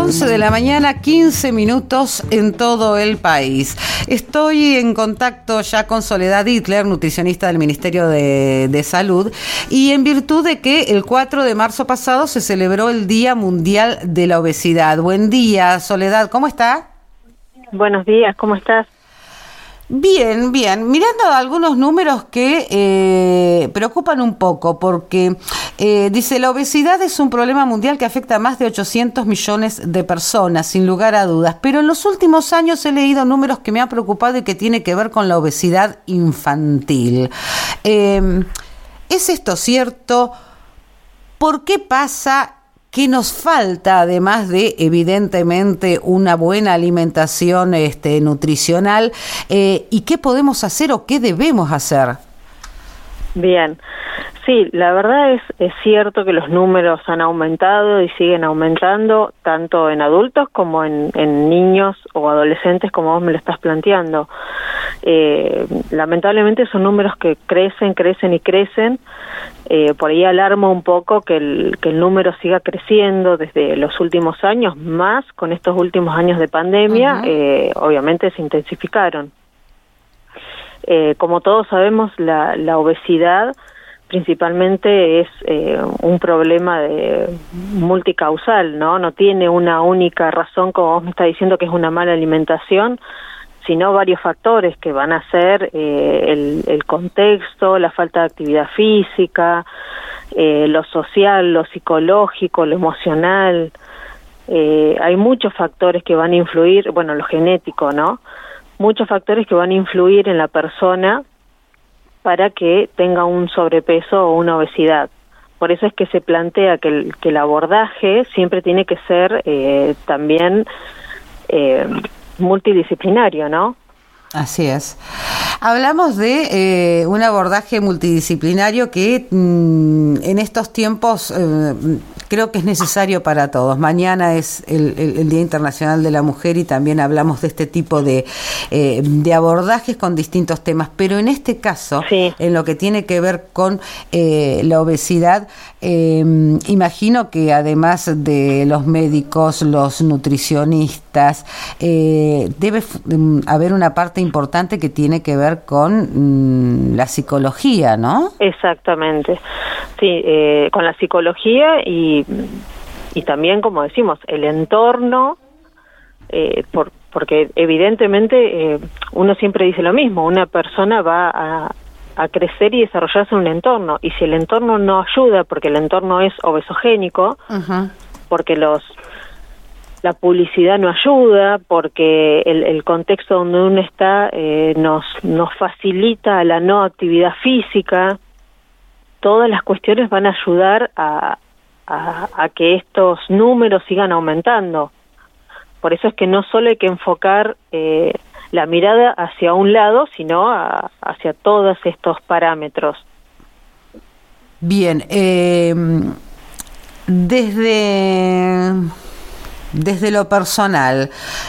11 de la mañana, 15 minutos en todo el país. Estoy en contacto ya con Soledad Hitler, nutricionista del Ministerio de Salud, y en virtud de que el 4 de marzo pasado se celebró el Día Mundial de la Obesidad. Buen día, Soledad, ¿cómo está? Buenos días, ¿cómo estás? Bien, bien. Mirando algunos números que preocupan un poco, porque dice, la obesidad es un problema mundial que afecta a más de 800 millones de personas, sin lugar a dudas. Pero en los últimos años he leído números que me han preocupado y que tiene que ver con la obesidad infantil. ¿Es esto cierto? ¿Por qué pasa? ¿Qué nos falta, además de, evidentemente, una buena alimentación nutricional? ¿Y qué podemos hacer o qué debemos hacer? Bien, sí, la verdad es cierto que los números han aumentado y siguen aumentando, tanto en adultos como en niños o adolescentes, como vos me lo estás planteando. Lamentablemente son números que crecen y crecen. Por ahí alarma un poco que el número siga creciendo desde los últimos años, más con estos últimos años de pandemia, obviamente se intensificaron. Como todos sabemos, la obesidad principalmente es un problema multicausal, ¿no? No tiene una única razón, como vos me estás diciendo, que es una mala alimentación, sino varios factores que van a ser el contexto, la falta de actividad física, lo social, lo psicológico, lo emocional. Hay muchos factores que van a influir, bueno, lo genético, ¿no? Muchos factores que van a influir en la persona para que tenga un sobrepeso o una obesidad. Por eso es que se plantea que el abordaje siempre tiene que ser también multidisciplinario, ¿no? Así es. Hablamos de un abordaje multidisciplinario que en estos tiempos creo que es necesario para todos. Mañana es el Día Internacional de la Mujer y también hablamos de este tipo de abordajes con distintos temas, pero en este caso, sí, en lo que tiene que ver con la obesidad, imagino que además de los médicos, los nutricionistas, debe haber una parte importante que tiene que ver con la psicología, ¿no? Exactamente. Sí, con la psicología y también, como decimos, el entorno, porque evidentemente uno siempre dice lo mismo, una persona va a crecer y desarrollarse en un entorno, y si el entorno no ayuda, porque el entorno es obesogénico, porque la publicidad no ayuda, porque el contexto donde uno está nos facilita la no actividad física, todas las cuestiones van a ayudar a que estos números sigan aumentando. Por eso es que no solo hay que enfocar la mirada hacia un lado, sino hacia todos estos parámetros. Bien, desde lo personal,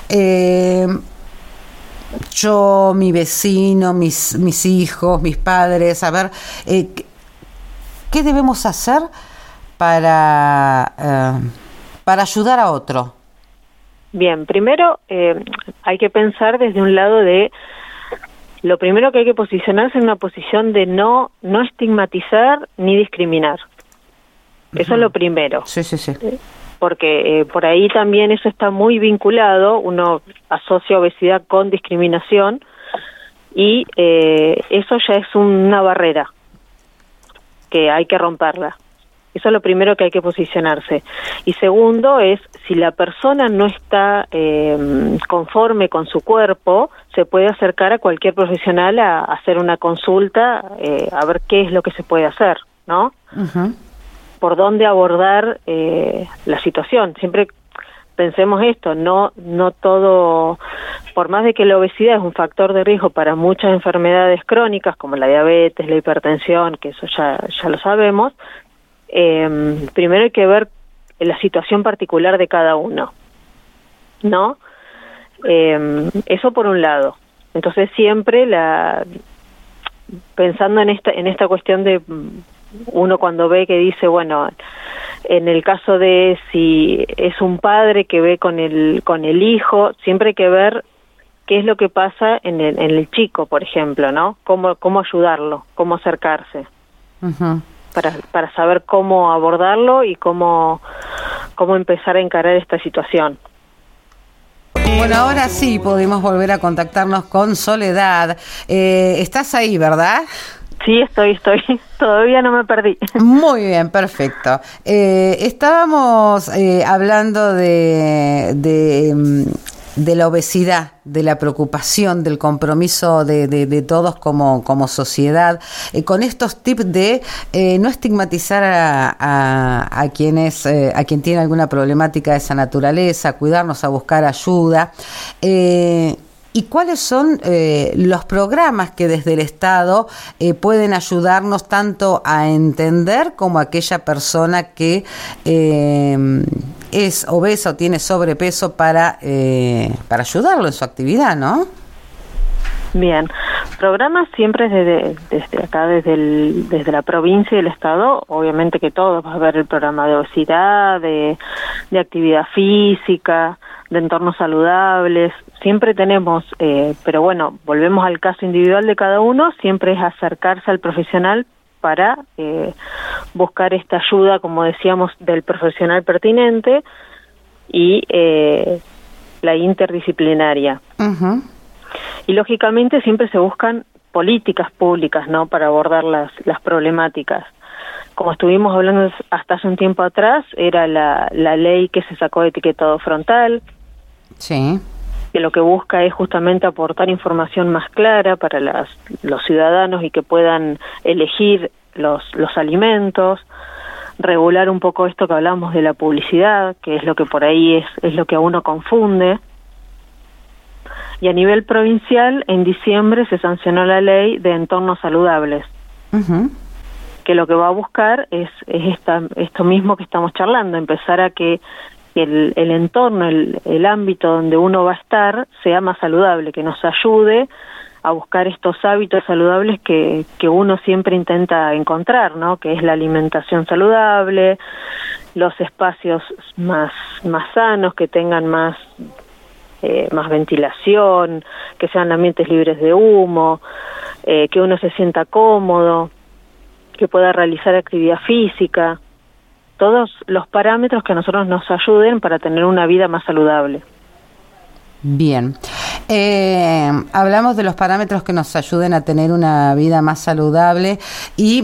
yo, mi vecino, mis hijos, mis padres, a ver, ¿qué debemos hacer para ayudar a otro? Bien, primero hay que pensar desde un lado de, lo primero que hay que posicionarse en una posición de no estigmatizar ni discriminar. Eso es lo primero. Sí. Porque por ahí también eso está muy vinculado, uno asocia obesidad con discriminación y eso ya es una barrera que hay que romperla. Eso es lo primero que hay que posicionarse. Y segundo es, si la persona no está conforme con su cuerpo, se puede acercar a cualquier profesional a hacer una consulta, a ver qué es lo que se puede hacer, ¿no? Por dónde abordar la situación. Siempre pensemos esto, no todo, por más de que la obesidad es un factor de riesgo para muchas enfermedades crónicas, como la diabetes, la hipertensión, que eso ya lo sabemos, primero hay que ver la situación particular de cada uno, ¿no? Eso por un lado. Entonces siempre pensando en esta cuestión de uno cuando ve que dice, bueno, En el caso de si es un padre que ve con el hijo, siempre hay que ver qué es lo que pasa en el chico, por ejemplo, ¿no? Cómo ayudarlo, cómo acercarse, Uh-huh. para saber cómo abordarlo y cómo empezar a encarar esta situación. Bueno, ahora sí podemos volver a contactarnos con Soledad. ¿Estás ahí, verdad? Sí, estoy. Todavía no me perdí. Muy bien, perfecto. Estábamos hablando de la obesidad, de la preocupación, del compromiso de todos como sociedad, con estos tips de no estigmatizar a quien tiene alguna problemática de esa naturaleza, cuidarnos, a buscar ayuda. ¿Y cuáles son los programas que desde el Estado pueden ayudarnos tanto a entender como a aquella persona que es obesa o tiene sobrepeso para ayudarlo en su actividad, ¿no? Bien, programas siempre desde acá, desde la provincia y el Estado, obviamente que todos, va a haber el programa de obesidad, de actividad física, de entornos saludables, siempre tenemos, pero bueno, volvemos al caso individual de cada uno, siempre es acercarse al profesional para buscar esta ayuda, como decíamos, del profesional pertinente y la interdisciplinaria. Uh-huh. Y lógicamente siempre se buscan políticas públicas, ¿no?, para abordar las problemáticas. Como estuvimos hablando hasta hace un tiempo atrás, era la ley que se sacó de etiquetado frontal, sí, que lo que busca es justamente aportar información más clara para los ciudadanos y que puedan elegir los alimentos, regular un poco esto que hablamos de la publicidad, que es lo que por ahí es lo que a uno confunde. Y a nivel provincial, en diciembre se sancionó la ley de entornos saludables, uh-huh, que lo que va a buscar es esto mismo que estamos charlando, empezar a que el entorno, el ámbito donde uno va a estar sea más saludable, que nos ayude a buscar estos hábitos saludables que uno siempre intenta encontrar, ¿no?, que es la alimentación saludable, los espacios más sanos, que tengan más ventilación, que sean ambientes libres de humo, que uno se sienta cómodo, que pueda realizar actividad física, todos los parámetros que a nosotros nos ayuden para tener una vida más saludable. Bien. Hablamos de los parámetros que nos ayuden a tener una vida más saludable y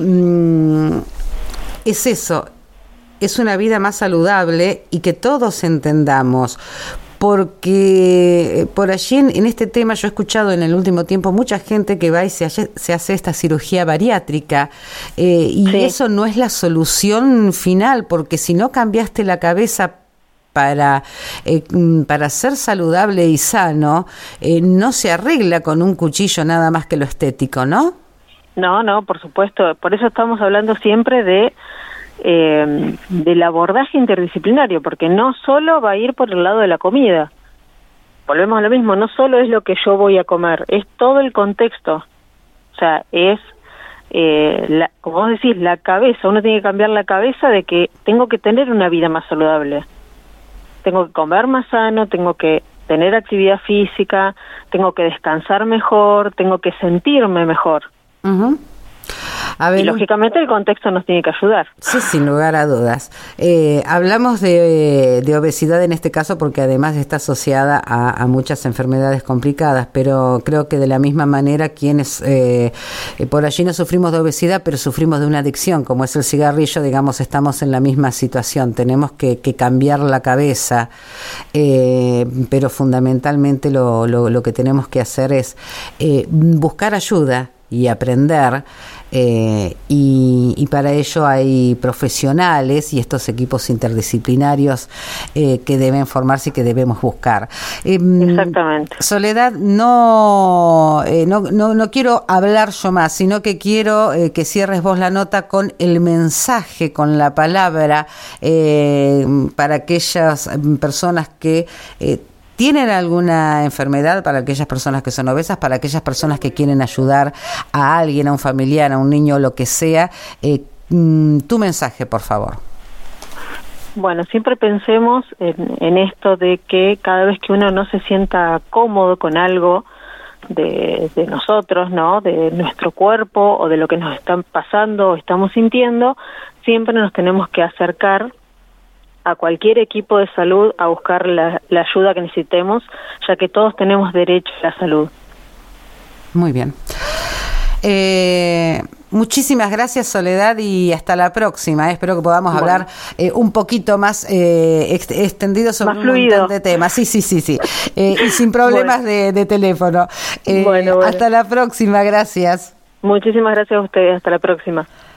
es eso, es una vida más saludable y que todos entendamos. Porque por allí en este tema yo he escuchado en el último tiempo mucha gente que va y se hace esta cirugía bariátrica y sí, eso no es la solución final, porque si no cambiaste la cabeza para ser saludable y sano, no se arregla con un cuchillo nada más que lo estético, ¿no? No, por supuesto. Por eso estamos hablando siempre del abordaje interdisciplinario, porque no solo va a ir por el lado de la comida. Volvemos a lo mismo, no solo es lo que yo voy a comer, es todo el contexto. O sea, es, como vos decís, la cabeza. Uno tiene que cambiar la cabeza de que tengo que tener una vida más saludable. Tengo que comer más sano, tengo que tener actividad física, tengo que descansar mejor, tengo que sentirme mejor. Uh-huh. A ver, y lógicamente el contexto nos tiene que ayudar. Sí, sin lugar a dudas. Hablamos de obesidad en este caso porque además está asociada a muchas enfermedades complicadas, pero creo que de la misma manera quienes por allí no sufrimos de obesidad, pero sufrimos de una adicción, como es el cigarrillo, digamos, estamos en la misma situación. Tenemos que cambiar la cabeza, pero fundamentalmente lo que tenemos que hacer es buscar ayuda y aprender, y para ello hay profesionales y estos equipos interdisciplinarios que deben formarse y que debemos buscar. Exactamente. Soledad, no quiero hablar yo más, sino que quiero que cierres vos la nota con el mensaje, con la palabra para aquellas personas que tienen alguna enfermedad, para aquellas personas que son obesas, para aquellas personas que quieren ayudar a alguien, a un familiar, a un niño, lo que sea. Tu mensaje, por favor. Bueno, siempre pensemos en esto de que cada vez que uno no se sienta cómodo con algo de nosotros, ¿no? De nuestro cuerpo o de lo que nos están pasando o estamos sintiendo, siempre nos tenemos que acercar a cualquier equipo de salud a buscar la ayuda que necesitemos, ya que todos tenemos derecho a la salud. Muy bien. Muchísimas gracias, Soledad, y hasta la próxima. Espero que podamos hablar un poquito más extendido sobre un montón de temas. Sí. Y sin problemas de teléfono. Hasta la próxima, gracias. Muchísimas gracias a ustedes, hasta la próxima.